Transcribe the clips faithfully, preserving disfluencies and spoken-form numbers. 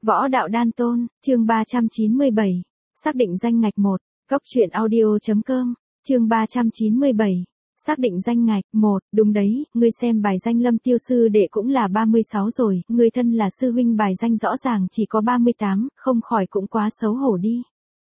Võ đạo đan tôn, chương ba trăm chín mươi bảy. Xác định danh ngạch một. Cốc truyện audio.com, chương ba trăm chín mươi bảy. Xác định danh ngạch một. Đúng đấy, ngươi xem bài danh Lâm Tiêu sư đệ cũng là ba mươi sáu rồi, ngươi thân là sư huynh bài danh rõ ràng chỉ có ba mươi tám, không khỏi cũng quá xấu hổ đi.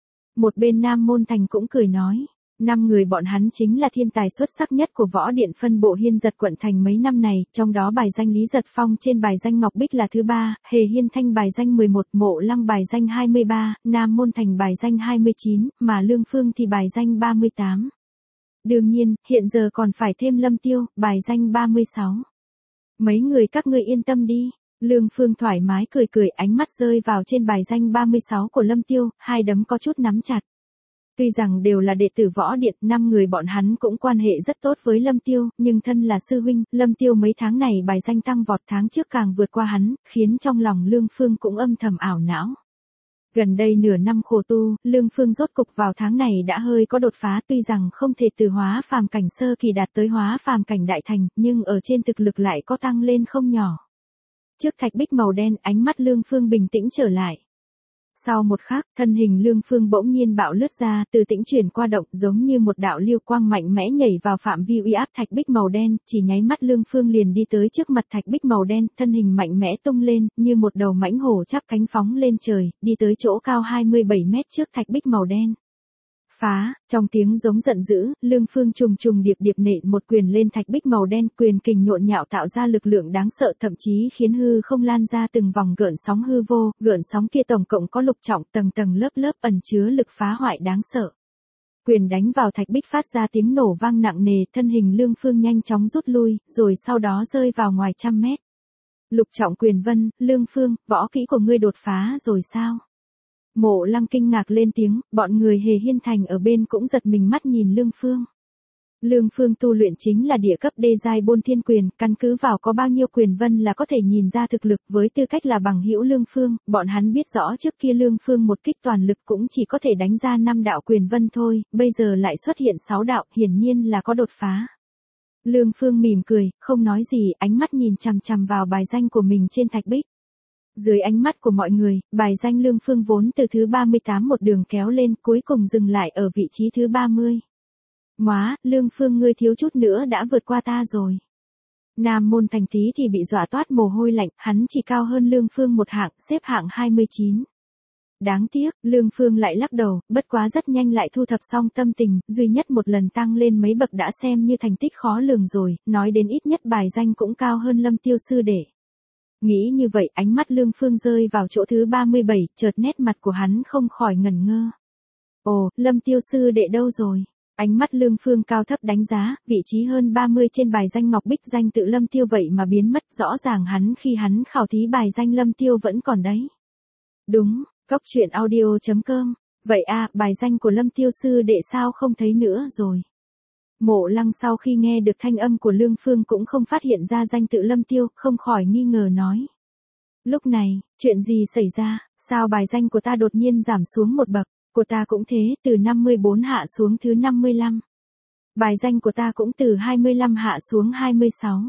Một bên Nam Môn Thành cũng cười nói. Năm người bọn hắn chính là thiên tài xuất sắc nhất của võ điện phân bộ Hiên Giật quận thành mấy năm này, trong đó bài danh Lý Giật Phong trên bài danh Ngọc Bích là thứ ba, Hề Hiên Thanh bài danh mười một, Mộ Lăng bài danh hai mươi ba, Nam Môn Thành bài danh hai mươi chín, mà Lương Phương thì bài danh ba mươi tám. Đương nhiên, hiện giờ còn phải thêm Lâm Tiêu, bài danh ba mươi sáu. Mấy người các ngươi yên tâm đi. Lương Phương thoải mái cười cười, ánh mắt rơi vào trên bài danh ba mươi sáu của Lâm Tiêu, hai đấm có chút nắm chặt. Tuy rằng đều là đệ tử võ điện, năm người bọn hắn cũng quan hệ rất tốt với Lâm Tiêu, nhưng thân là sư huynh, Lâm Tiêu mấy tháng này bài danh tăng vọt, tháng trước càng vượt qua hắn, khiến trong lòng Lương Phương cũng âm thầm ảo não. Gần đây nửa năm khổ tu, Lương Phương rốt cục vào tháng này đã hơi có đột phá, tuy rằng không thể từ hóa phàm cảnh sơ kỳ đạt tới hóa phàm cảnh đại thành, nhưng ở trên thực lực lại có tăng lên không nhỏ. Trước thạch bích màu đen, ánh mắt Lương Phương bình tĩnh trở lại. Sau một khắc, thân hình Lương Phương bỗng nhiên bạo lướt ra, từ tĩnh chuyển qua động, giống như một đạo lưu quang mạnh mẽ nhảy vào phạm vi uy áp thạch bích màu đen, chỉ nháy mắt Lương Phương liền đi tới trước mặt thạch bích màu đen, thân hình mạnh mẽ tung lên, như một đầu mãnh hổ chắp cánh phóng lên trời, đi tới chỗ cao hai mươi bảy mét trước thạch bích màu đen. Phá, trong tiếng giống giận dữ, Lương Phương trùng trùng điệp điệp nện một quyền lên thạch bích màu đen, quyền kình nhộn nhạo tạo ra lực lượng đáng sợ, thậm chí khiến hư không lan ra từng vòng gợn sóng hư vô, gợn sóng kia tổng cộng có lục trọng, tầng tầng lớp lớp ẩn chứa lực phá hoại đáng sợ. Quyền đánh vào thạch bích phát ra tiếng nổ vang nặng nề, thân hình Lương Phương nhanh chóng rút lui, rồi sau đó rơi vào ngoài trăm mét. Lục trọng quyền vân, Lương Phương, võ kỹ của ngươi đột phá rồi sao? Mộ Lăng kinh ngạc lên tiếng, bọn người Hề Hiên Thành ở bên cũng giật mình mắt nhìn Lương Phương. Lương Phương tu luyện chính là địa cấp đê giai Bôn Thiên quyền, căn cứ vào có bao nhiêu quyền vân là có thể nhìn ra thực lực, với tư cách là bằng hữu Lương Phương, bọn hắn biết rõ trước kia Lương Phương một kích toàn lực cũng chỉ có thể đánh ra năm đạo quyền vân thôi, bây giờ lại xuất hiện sáu đạo, hiển nhiên là có đột phá. Lương Phương mỉm cười, không nói gì, ánh mắt nhìn chằm chằm vào bài danh của mình trên thạch bích. Dưới ánh mắt của mọi người, bài danh Lương Phương vốn từ thứ ba mươi tám một đường kéo lên, cuối cùng dừng lại ở vị trí thứ ba mươi. Móa, Lương Phương ngươi thiếu chút nữa đã vượt qua ta rồi. Nam Môn Thành tí thì bị dọa toát mồ hôi lạnh, hắn chỉ cao hơn Lương Phương một hạng, xếp hạng hai mươi chín. Đáng tiếc, Lương Phương lại lắc đầu, bất quá rất nhanh lại thu thập xong tâm tình, duy nhất một lần tăng lên mấy bậc đã xem như thành tích khó lường rồi, nói đến ít nhất bài danh cũng cao hơn Lâm Tiêu sư đệ. Nghĩ như vậy, ánh mắt Lương Phương rơi vào chỗ thứ ba mươi bảy, chợt nét mặt của hắn không khỏi ngẩn ngơ. Ồ, Lâm Tiêu sư đệ đâu rồi? Ánh mắt Lương Phương cao thấp đánh giá, vị trí hơn ba mươi trên bài danh Ngọc Bích danh tự Lâm Tiêu vậy mà biến mất, rõ ràng hắn khi hắn khảo thí bài danh Lâm Tiêu vẫn còn đấy. Đúng, cốc truyện audio.com, vậy à, bài danh của Lâm Tiêu sư đệ sao không thấy nữa rồi? Mộ Lăng sau khi nghe được thanh âm của Lương Phương cũng không phát hiện ra danh tự Lâm Tiêu, không khỏi nghi ngờ nói. Lúc này, chuyện gì xảy ra, sao bài danh của ta đột nhiên giảm xuống một bậc, của ta cũng thế, từ năm mươi bốn hạ xuống thứ năm mươi lăm. Bài danh của ta cũng từ hai mươi lăm hạ xuống hai mươi sáu.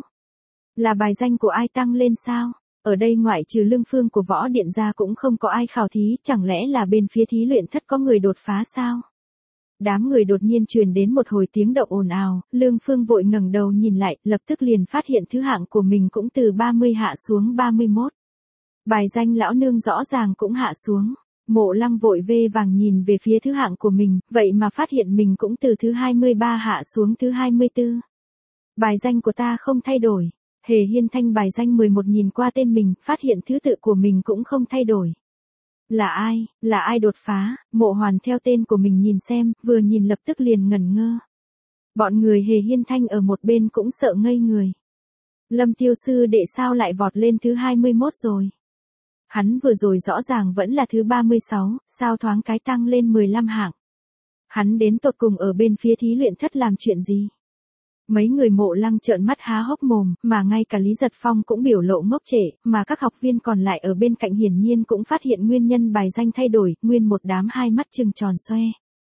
Là bài danh của ai tăng lên sao? Ở đây ngoại trừ Lương Phương của võ điện ra cũng không có ai khảo thí, chẳng lẽ là bên phía thí luyện thất có người đột phá sao? Đám người đột nhiên truyền đến một hồi tiếng động ồn ào, Lương Phương vội ngẩng đầu nhìn lại, lập tức liền phát hiện thứ hạng của mình cũng từ ba mươi hạ xuống ba mươi mốt. Bài danh lão nương rõ ràng cũng hạ xuống. Mộ Lăng vội vê vàng nhìn về phía thứ hạng của mình, vậy mà phát hiện mình cũng từ thứ hai mươi ba hạ xuống thứ hai mươi tư. Bài danh của ta không thay đổi. Hề Hiên Thanh bài danh mười một nhìn qua tên mình, phát hiện thứ tự của mình cũng không thay đổi. Là ai, là ai đột phá? Mộ Hoàn theo tên của mình nhìn xem, vừa nhìn lập tức liền ngẩn ngơ. Bọn người Hề Hiên Thanh ở một bên cũng sợ ngây người. Lâm Tiêu sư đệ sao lại vọt lên thứ hai mươi mốt rồi? Hắn vừa rồi rõ ràng vẫn là thứ ba mươi sáu, sao thoáng cái tăng lên mười lăm hạng? Hắn đến tột cùng ở bên phía thí luyện thất làm chuyện gì? Mấy người Mộ Lăng trợn mắt há hốc mồm, mà ngay cả Lý Giật Phong cũng biểu lộ ngốc trệ, mà các học viên còn lại ở bên cạnh hiển nhiên cũng phát hiện nguyên nhân bài danh thay đổi, nguyên một đám hai mắt trừng tròn xoe.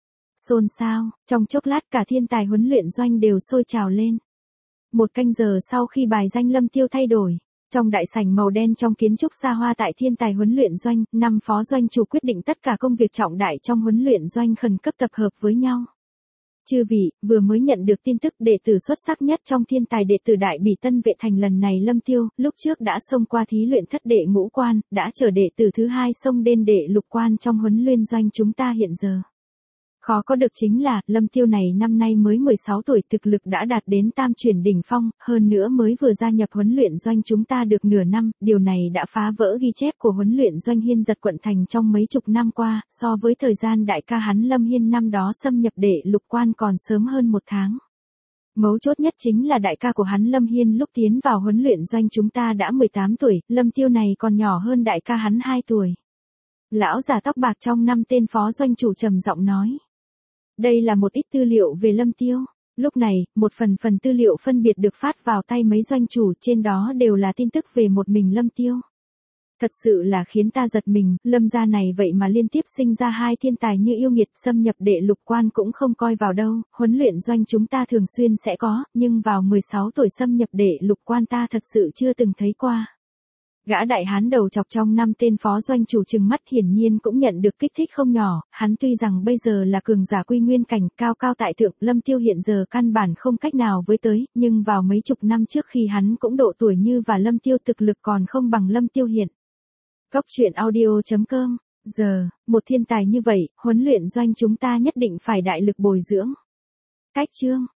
Xôn xao, trong chốc lát cả thiên tài huấn luyện doanh đều sôi trào lên. Một canh giờ sau khi bài danh Lâm Tiêu thay đổi, Trong đại sảnh màu đen trong kiến trúc xa hoa tại Thiên Tài huấn luyện doanh, năm phó doanh chủ quyết định tất cả công việc trọng đại trong huấn luyện doanh khẩn cấp tập hợp với nhau. Chư vị, vừa mới nhận được tin tức đệ tử xuất sắc nhất trong Thiên Tài đệ tử Đại Bỉ Tân Vệ Thành lần này Lâm Tiêu, lúc trước đã xông qua thí luyện thất đệ ngũ quan, đã chờ đệ tử thứ hai xông đến đệ lục quan trong huấn luyện doanh chúng ta hiện giờ. Khó có được chính là, Lâm Tiêu này năm nay mới mười sáu tuổi, thực lực đã đạt đến tam chuyển đỉnh phong, hơn nữa mới vừa gia nhập huấn luyện doanh chúng ta được nửa năm, điều này đã phá vỡ ghi chép của huấn luyện doanh Hiên Giật quận thành trong mấy chục năm qua, so với thời gian đại ca hắn Lâm Hiên năm đó xâm nhập đệ lục quan còn sớm hơn một tháng. Mấu chốt nhất chính là đại ca của hắn Lâm Hiên lúc tiến vào huấn luyện doanh chúng ta đã mười tám tuổi, Lâm Tiêu này còn nhỏ hơn đại ca hắn hai tuổi. Lão già tóc bạc trong năm tên phó doanh chủ trầm giọng nói. Đây là một ít tư liệu về Lâm Tiêu. Lúc này, một phần phần tư liệu phân biệt được phát vào tay mấy doanh chủ, trên đó đều là tin tức về một mình Lâm Tiêu. Thật sự là khiến ta giật mình, Lâm gia này vậy mà liên tiếp sinh ra hai thiên tài như yêu nghiệt, xâm nhập đệ lục quan cũng không coi vào đâu, huấn luyện doanh chúng ta thường xuyên sẽ có, nhưng vào mười sáu tuổi xâm nhập đệ lục quan ta thật sự chưa từng thấy qua. Gã đại hán đầu chọc trong năm tên phó doanh chủ trừng mắt hiển nhiên cũng nhận được kích thích không nhỏ, hắn tuy rằng bây giờ là cường giả quy nguyên cảnh cao cao tại thượng, Lâm Tiêu hiện giờ căn bản không cách nào với tới, nhưng vào mấy chục năm trước khi hắn cũng độ tuổi như và Lâm Tiêu thực lực còn không bằng Lâm Tiêu hiện. Góc truyện audio chấm com, giờ, một thiên tài như vậy, huấn luyện doanh chúng ta nhất định phải đại lực bồi dưỡng. Cách chương